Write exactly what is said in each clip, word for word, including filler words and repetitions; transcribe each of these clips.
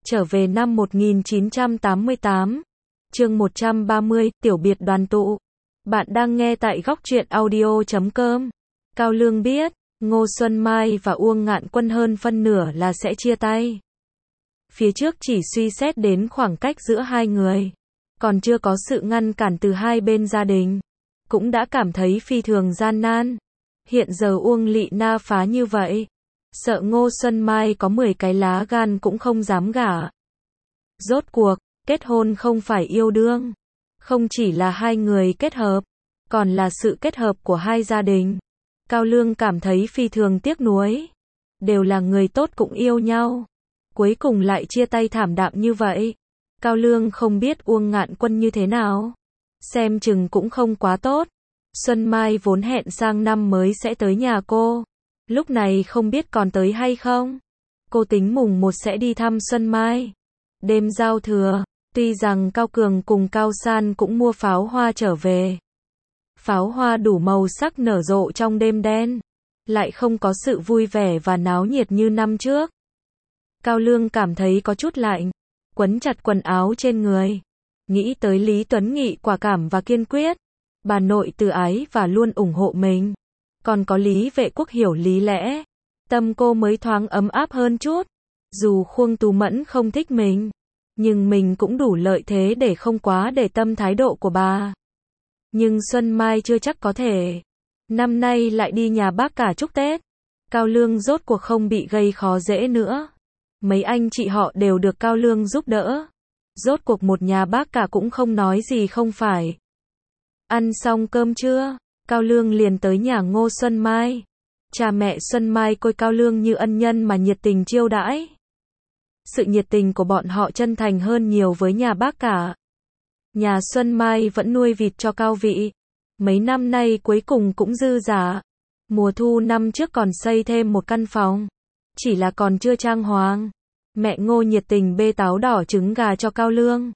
Trở về năm một nghìn chín trăm tám mươi tám. Chương một trăm ba mươi, tiểu biệt đoàn tụ. Bạn đang nghe tại góc truyện audio chấm com. Cao Lương biết, Ngô Xuân Mai và Uông Ngạn Quân hơn phân nửa là sẽ chia tay. Phía trước chỉ suy xét đến khoảng cách giữa hai người, còn chưa có sự ngăn cản từ hai bên gia đình, cũng đã cảm thấy phi thường gian nan. Hiện giờ Uông Lị Na phá như vậy, sợ Ngô Xuân Mai có mười cái lá gan cũng không dám gả. Rốt cuộc, kết hôn không phải yêu đương, không chỉ là hai người kết hợp, còn là sự kết hợp của hai gia đình. Cao Lương cảm thấy phi thường tiếc nuối. Đều là người tốt cũng yêu nhau, cuối cùng lại chia tay thảm đạm như vậy. Cao Lương không biết Uông Ngạn Quân như thế nào, xem chừng cũng không quá tốt. Xuân Mai vốn hẹn sang năm mới sẽ tới nhà cô, lúc này không biết còn tới hay không. Cô tính mùng một sẽ đi thăm Xuân Mai. Đêm giao thừa, tuy rằng Cao Cường cùng Cao San cũng mua pháo hoa trở về. Pháo hoa đủ màu sắc nở rộ trong đêm đen, lại không có sự vui vẻ và náo nhiệt như năm trước. Cao Lương cảm thấy có chút lạnh, quấn chặt quần áo trên người. Nghĩ tới Lý Tuấn Nghị quả cảm và kiên quyết, bà nội từ ái và luôn ủng hộ mình, còn có Lý Vệ Quốc hiểu lý lẽ, tâm cô mới thoáng ấm áp hơn chút. Dù Khuông Tú Mẫn không thích mình, nhưng mình cũng đủ lợi thế để không quá để tâm thái độ của bà. Nhưng Xuân Mai chưa chắc có thể. Năm nay lại đi nhà bác cả chúc Tết, Cao Lương rốt cuộc không bị gây khó dễ nữa. Mấy anh chị họ đều được Cao Lương giúp đỡ. Rốt cuộc một nhà bác cả cũng không nói gì không phải. Ăn xong cơm trưa, Cao Lương liền tới nhà Ngô Xuân Mai. Cha mẹ Xuân Mai coi Cao Lương như ân nhân mà nhiệt tình chiêu đãi. Sự nhiệt tình của bọn họ chân thành hơn nhiều với nhà bác cả. Nhà Xuân Mai vẫn nuôi vịt cho Cao Vị. Mấy năm nay cuối cùng cũng dư giả. Mùa thu năm trước còn xây thêm một căn phòng, chỉ là còn chưa trang hoàng. Mẹ Ngô nhiệt tình bê táo đỏ trứng gà cho Cao Lương.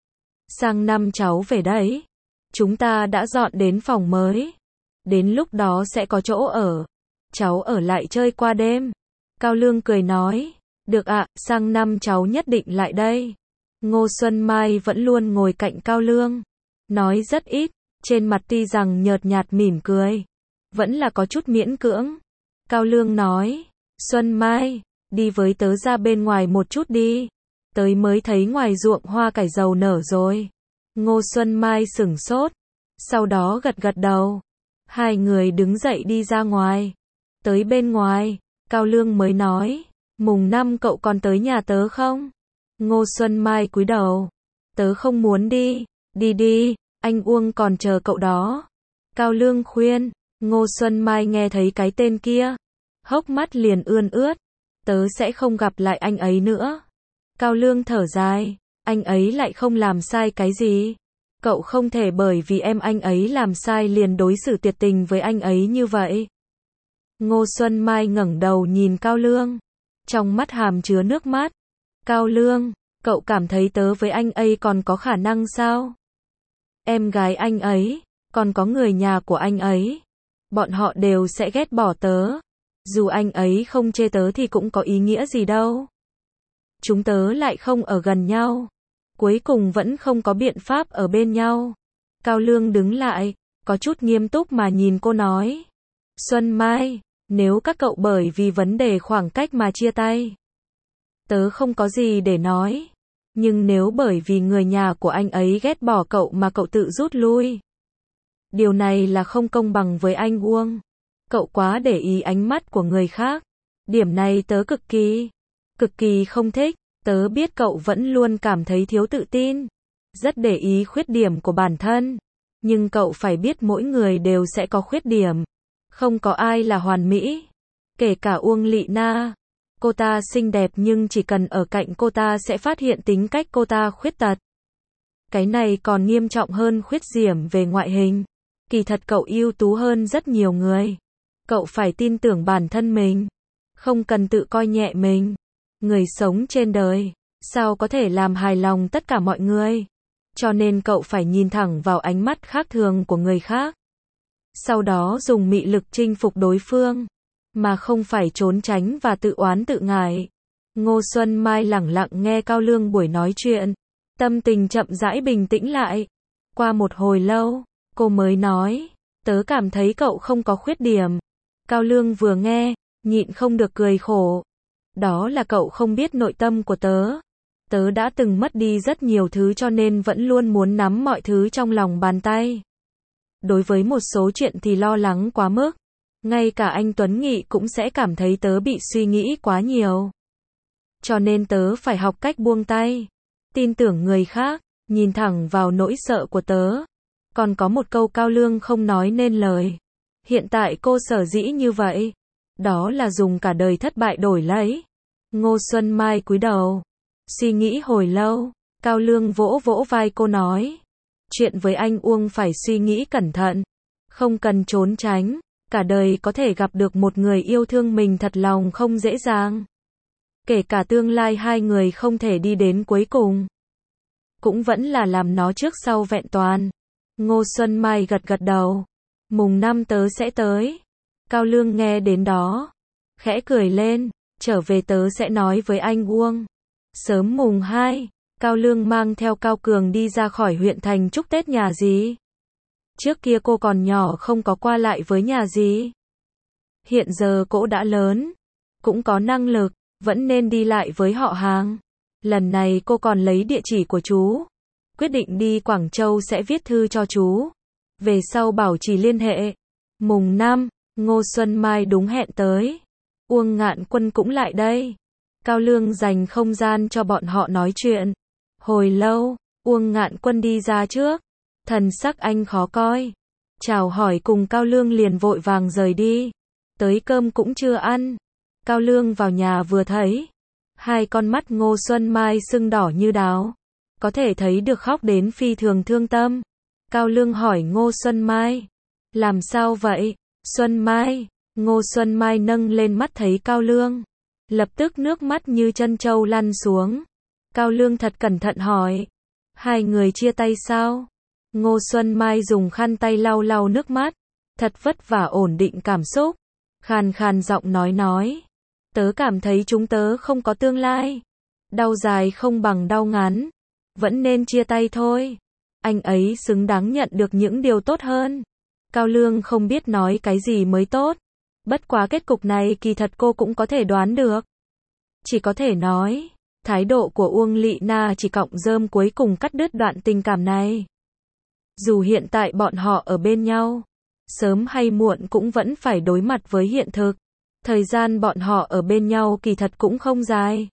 Sang năm cháu về đấy, chúng ta đã dọn đến phòng mới, đến lúc đó sẽ có chỗ ở, cháu ở lại chơi qua đêm. Cao Lương cười nói, được ạ, sang năm cháu nhất định lại đây. Ngô Xuân Mai vẫn luôn ngồi cạnh Cao Lương, nói rất ít, trên mặt tuy rằng nhợt nhạt mỉm cười, vẫn là có chút miễn cưỡng. Cao Lương nói, Xuân Mai, đi với tớ ra bên ngoài một chút đi, tới mới thấy ngoài ruộng hoa cải dầu nở rồi. Ngô Xuân Mai sửng sốt, sau đó gật gật đầu. Hai người đứng dậy đi ra ngoài. Tới bên ngoài, Cao Lương mới nói, mùng năm cậu còn tới nhà tớ không? Ngô Xuân Mai cúi đầu, tớ không muốn đi. Đi đi, anh Uông còn chờ cậu đó. Cao Lương khuyên. Ngô Xuân Mai nghe thấy cái tên kia, hốc mắt liền ươn ướt. Tớ sẽ không gặp lại anh ấy nữa. Cao Lương thở dài, anh ấy lại không làm sai cái gì. Cậu không thể bởi vì em anh ấy làm sai liền đối xử tuyệt tình với anh ấy như vậy. Ngô Xuân Mai ngẩng đầu nhìn Cao Lương, trong mắt hàm chứa nước mắt. Cao Lương, cậu cảm thấy tớ với anh ấy còn có khả năng sao? Em gái anh ấy, còn có người nhà của anh ấy, bọn họ đều sẽ ghét bỏ tớ. Dù anh ấy không chê tớ thì cũng có ý nghĩa gì đâu. Chúng tớ lại không ở gần nhau, cuối cùng vẫn không có biện pháp ở bên nhau. Cao Lương đứng lại, có chút nghiêm túc mà nhìn cô nói, Xuân Mai, nếu các cậu bởi vì vấn đề khoảng cách mà chia tay, tớ không có gì để nói. Nhưng nếu bởi vì người nhà của anh ấy ghét bỏ cậu mà cậu tự rút lui, điều này là không công bằng với anh Uông. Cậu quá để ý ánh mắt của người khác. Điểm này tớ cực kỳ, cực kỳ không thích. Tớ biết cậu vẫn luôn cảm thấy thiếu tự tin, rất để ý khuyết điểm của bản thân. Nhưng cậu phải biết mỗi người đều sẽ có khuyết điểm. Không có ai là hoàn mỹ. Kể cả Uông Lị Na. Cô ta xinh đẹp nhưng chỉ cần ở cạnh cô ta sẽ phát hiện tính cách cô ta khuyết tật. Cái này còn nghiêm trọng hơn khuyết điểm về ngoại hình. Kỳ thật cậu ưu tú hơn rất nhiều người. Cậu phải tin tưởng bản thân mình, không cần tự coi nhẹ mình. Người sống trên đời, sao có thể làm hài lòng tất cả mọi người? Cho nên cậu phải nhìn thẳng vào ánh mắt khác thường của người khác. Sau đó dùng mị lực chinh phục đối phương, mà không phải trốn tránh và tự oán tự ngại. Ngô Xuân Mai lẳng lặng nghe Cao Lương buổi nói chuyện, tâm tình chậm rãi bình tĩnh lại. Qua một hồi lâu, cô mới nói, tớ cảm thấy cậu không có khuyết điểm. Cao Lương vừa nghe, nhịn không được cười khổ. Đó là cậu không biết nội tâm của tớ. Tớ đã từng mất đi rất nhiều thứ cho nên vẫn luôn muốn nắm mọi thứ trong lòng bàn tay. Đối với một số chuyện thì lo lắng quá mức. Ngay cả anh Tuấn Nghị cũng sẽ cảm thấy tớ bị suy nghĩ quá nhiều. Cho nên tớ phải học cách buông tay. Tin tưởng người khác, nhìn thẳng vào nỗi sợ của tớ. Còn có một câu Cao Lương không nói nên lời. Hiện tại cô sở dĩ như vậy. Đó là dùng cả đời thất bại đổi lấy. Ngô Xuân Mai cúi đầu. Suy nghĩ hồi lâu. Cao Lương vỗ vỗ vai cô nói. Chuyện với anh Uông phải suy nghĩ cẩn thận. Không cần trốn tránh. Cả đời có thể gặp được một người yêu thương mình thật lòng không dễ dàng. Kể cả tương lai hai người không thể đi đến cuối cùng. Cũng vẫn là làm nó trước sau vẹn toàn. Ngô Xuân Mai gật gật đầu. Mùng năm tớ sẽ tới. Cao Lương nghe đến đó. Khẽ cười lên. Trở về tớ sẽ nói với anh Uông. Sớm mùng hai, Cao Lương mang theo Cao Cường đi ra khỏi huyện thành chúc Tết nhà dì. Trước kia cô còn nhỏ không có qua lại với nhà dì. Hiện giờ cô đã lớn. Cũng có năng lực. Vẫn nên đi lại với họ hàng. Lần này cô còn lấy địa chỉ của chú. Quyết định đi Quảng Châu sẽ viết thư cho chú. Về sau bảo trì liên hệ. Mùng năm, Ngô Xuân Mai đúng hẹn tới. Uông Ngạn Quân cũng lại đây. Cao Lương dành không gian cho bọn họ nói chuyện. Hồi lâu, Uông Ngạn Quân đi ra trước. Thần sắc anh khó coi. Chào hỏi cùng Cao Lương liền vội vàng rời đi. Tới cơm cũng chưa ăn. Cao Lương vào nhà vừa thấy. Hai con mắt Ngô Xuân Mai sưng đỏ như đào. Có thể thấy được khóc đến phi thường thương tâm. Cao Lương hỏi Ngô Xuân Mai. Làm sao vậy, Xuân Mai? Ngô Xuân Mai nâng lên mắt thấy Cao Lương. Lập tức nước mắt như chân trâu lăn xuống. Cao Lương thật cẩn thận hỏi. Hai người chia tay sao? Ngô Xuân Mai dùng khăn tay lau lau nước mắt. Thật vất vả ổn định cảm xúc. Khàn khàn giọng nói nói. Tớ cảm thấy chúng tớ không có tương lai. Đau dài không bằng đau ngắn. Vẫn nên chia tay thôi. Anh ấy xứng đáng nhận được những điều tốt hơn. Cao Lương không biết nói cái gì mới tốt. Bất quá kết cục này kỳ thật cô cũng có thể đoán được. Chỉ có thể nói, thái độ của Uông Lị Na chỉ cọng rơm cuối cùng cắt đứt đoạn tình cảm này. Dù hiện tại bọn họ ở bên nhau, sớm hay muộn cũng vẫn phải đối mặt với hiện thực. Thời gian bọn họ ở bên nhau kỳ thật cũng không dài.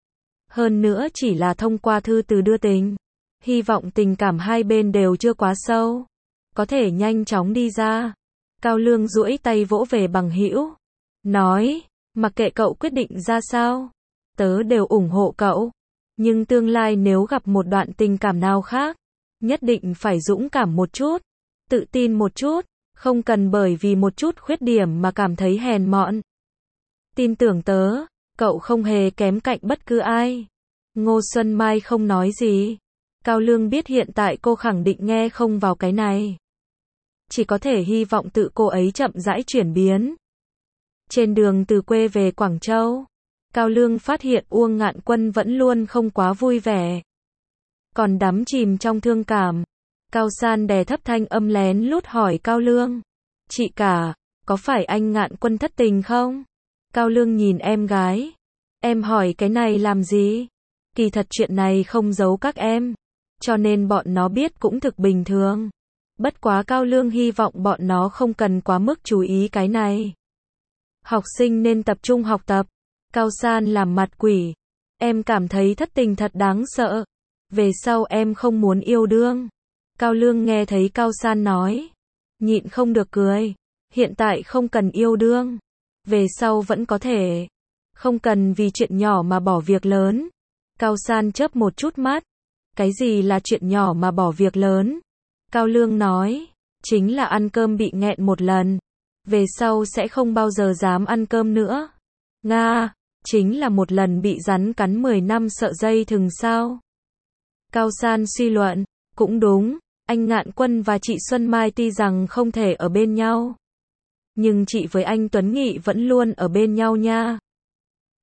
Hơn nữa chỉ là thông qua thư từ đưa tình. Hy vọng tình cảm hai bên đều chưa quá sâu. Có thể nhanh chóng đi ra. Cao Lương duỗi tay vỗ về bằng hữu. Nói, mặc kệ cậu quyết định ra sao. Tớ đều ủng hộ cậu. Nhưng tương lai nếu gặp một đoạn tình cảm nào khác. Nhất định phải dũng cảm một chút. Tự tin một chút. Không cần bởi vì một chút khuyết điểm mà cảm thấy hèn mọn. Tin tưởng tớ, cậu không hề kém cạnh bất cứ ai. Ngô Xuân Mai không nói gì. Cao Lương biết hiện tại cô khẳng định nghe không vào cái này. Chỉ có thể hy vọng tự cô ấy chậm rãi chuyển biến. Trên đường từ quê về Quảng Châu, Cao Lương phát hiện Uông Ngạn Quân vẫn luôn không quá vui vẻ. Còn đắm chìm trong thương cảm. Cao San đè thấp thanh âm lén lút hỏi Cao Lương. Chị cả, có phải anh Ngạn Quân thất tình không? Cao Lương nhìn em gái. Em hỏi cái này làm gì? Kỳ thật chuyện này không giấu các em. Cho nên bọn nó biết cũng thực bình thường. Bất quá Cao Lương hy vọng bọn nó không cần quá mức chú ý cái này. Học sinh nên tập trung học tập. Cao San làm mặt quỷ. Em cảm thấy thất tình thật đáng sợ. Về sau em không muốn yêu đương. Cao Lương nghe thấy Cao San nói. Nhịn không được cười. Hiện tại không cần yêu đương. Về sau vẫn có thể. Không cần vì chuyện nhỏ mà bỏ việc lớn. Cao San chớp một chút mắt. Cái gì là chuyện nhỏ mà bỏ việc lớn? Cao Lương nói. Chính là ăn cơm bị nghẹn một lần. Về sau sẽ không bao giờ dám ăn cơm nữa. Nga, chính là một lần bị rắn cắn mười năm sợ dây thừng sao? Cao San suy luận. Cũng đúng. Anh Ngạn Quân và chị Xuân Mai tuy rằng không thể ở bên nhau. Nhưng chị với anh Tuấn Nghị vẫn luôn ở bên nhau nha.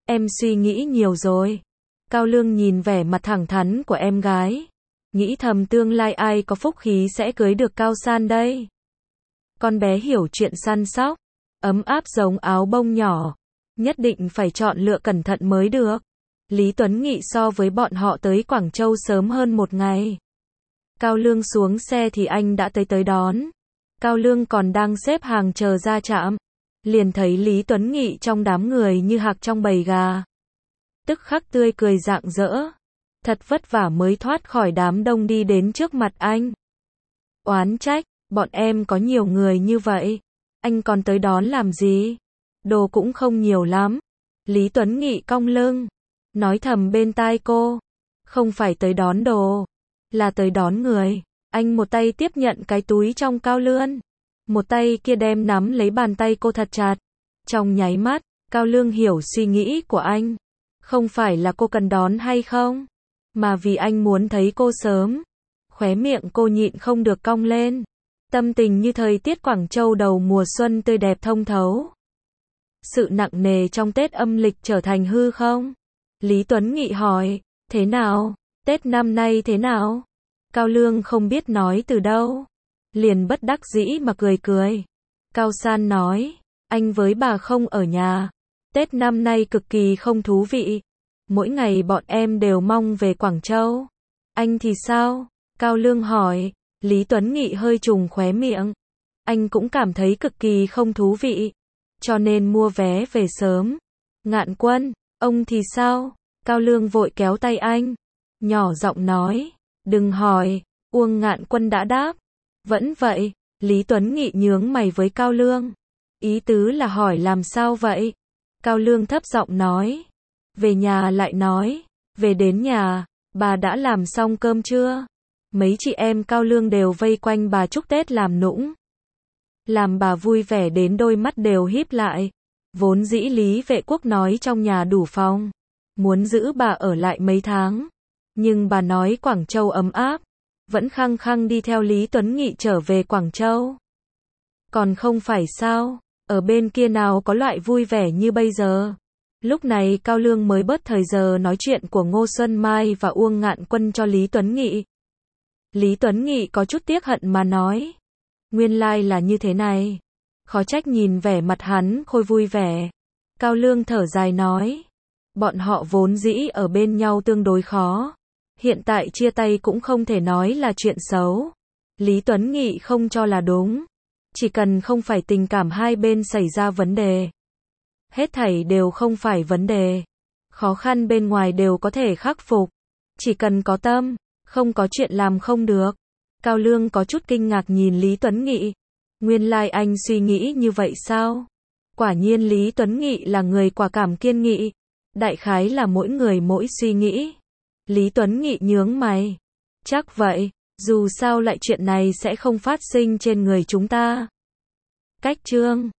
Em suy nghĩ nhiều rồi. Cao Lương nhìn vẻ mặt thẳng thắn của em gái. Nghĩ thầm tương lai ai có phúc khí sẽ cưới được Cao San đây. Con bé hiểu chuyện săn sóc. Ấm áp giống áo bông nhỏ. Nhất định phải chọn lựa cẩn thận mới được. Lý Tuấn Nghị so với bọn họ tới Quảng Châu sớm hơn một ngày. Cao Lương xuống xe thì anh đã tới tới đón. Cao Lương còn đang xếp hàng chờ ra trạm. Liền thấy Lý Tuấn Nghị trong đám người như hạc trong bầy gà. Tức khắc tươi cười rạng rỡ. Thật vất vả mới thoát khỏi đám đông đi đến trước mặt anh. Oán trách, bọn em có nhiều người như vậy. Anh còn tới đón làm gì? Đồ cũng không nhiều lắm. Lý Tuấn Nghị cong lưng. Nói thầm bên tai cô. Không phải tới đón đồ. Là tới đón người. Anh một tay tiếp nhận cái túi trong Cao Lương. Một tay kia đem nắm lấy bàn tay cô thật chặt. Trong nháy mắt, Cao Lương hiểu suy nghĩ của anh. Không phải là cô cần đón hay không, mà vì anh muốn thấy cô sớm. Khóe miệng cô nhịn không được cong lên. Tâm tình như thời tiết Quảng Châu đầu mùa xuân tươi đẹp thông thấu. Sự nặng nề trong Tết âm lịch trở thành hư không? Lý Tuấn Nghị hỏi, thế nào? Tết năm nay thế nào? Cao Lương không biết nói từ đâu. Liền bất đắc dĩ mà cười cười. Cao San nói, anh với bà không ở nhà. Tết năm nay cực kỳ không thú vị. Mỗi ngày bọn em đều mong về Quảng Châu. Anh thì sao? Cao Lương hỏi. Lý Tuấn Nghị hơi trùng khóe miệng. Anh cũng cảm thấy cực kỳ không thú vị. Cho nên mua vé về sớm. Ngạn Quân, ông thì sao? Cao Lương vội kéo tay anh. Nhỏ giọng nói. Đừng hỏi. Uông Ngạn Quân đã đáp. Vẫn vậy. Lý Tuấn Nghị nhướng mày với Cao Lương. Ý tứ là hỏi làm sao vậy? Cao Lương thấp giọng nói. Về nhà lại nói. Về đến nhà, bà đã làm xong cơm chưa? Mấy chị em Cao Lương đều vây quanh bà chúc Tết làm nũng. Làm bà vui vẻ đến đôi mắt đều híp lại. Vốn dĩ Lý Vệ Quốc nói trong nhà đủ phòng. Muốn giữ bà ở lại mấy tháng. Nhưng bà nói Quảng Châu ấm áp. Vẫn khăng khăng đi theo Lý Tuấn Nghị trở về Quảng Châu. Còn không phải sao? Ở bên kia nào có loại vui vẻ như bây giờ. Lúc này Cao Lương mới bớt thời giờ nói chuyện của Ngô Xuân Mai và Uông Ngạn Quân cho Lý Tuấn Nghị. Lý Tuấn Nghị có chút tiếc hận mà nói. Nguyên lai là như thế này. Khó trách nhìn vẻ mặt hắn khôi vui vẻ. Cao Lương thở dài nói. Bọn họ vốn dĩ ở bên nhau tương đối khó. Hiện tại chia tay cũng không thể nói là chuyện xấu. Lý Tuấn Nghị không cho là đúng. Chỉ cần không phải tình cảm hai bên xảy ra vấn đề. Hết thảy đều không phải vấn đề. Khó khăn bên ngoài đều có thể khắc phục. Chỉ cần có tâm, không có chuyện làm không được. Cao Lương có chút kinh ngạc nhìn Lý Tuấn Nghị. Nguyên lai anh suy nghĩ như vậy sao? Quả nhiên Lý Tuấn Nghị là người quả cảm kiên nghị. Đại khái là mỗi người mỗi suy nghĩ. Lý Tuấn Nghị nhướng mày. Chắc vậy, dù sao lại chuyện này sẽ không phát sinh trên người chúng ta. Cách chương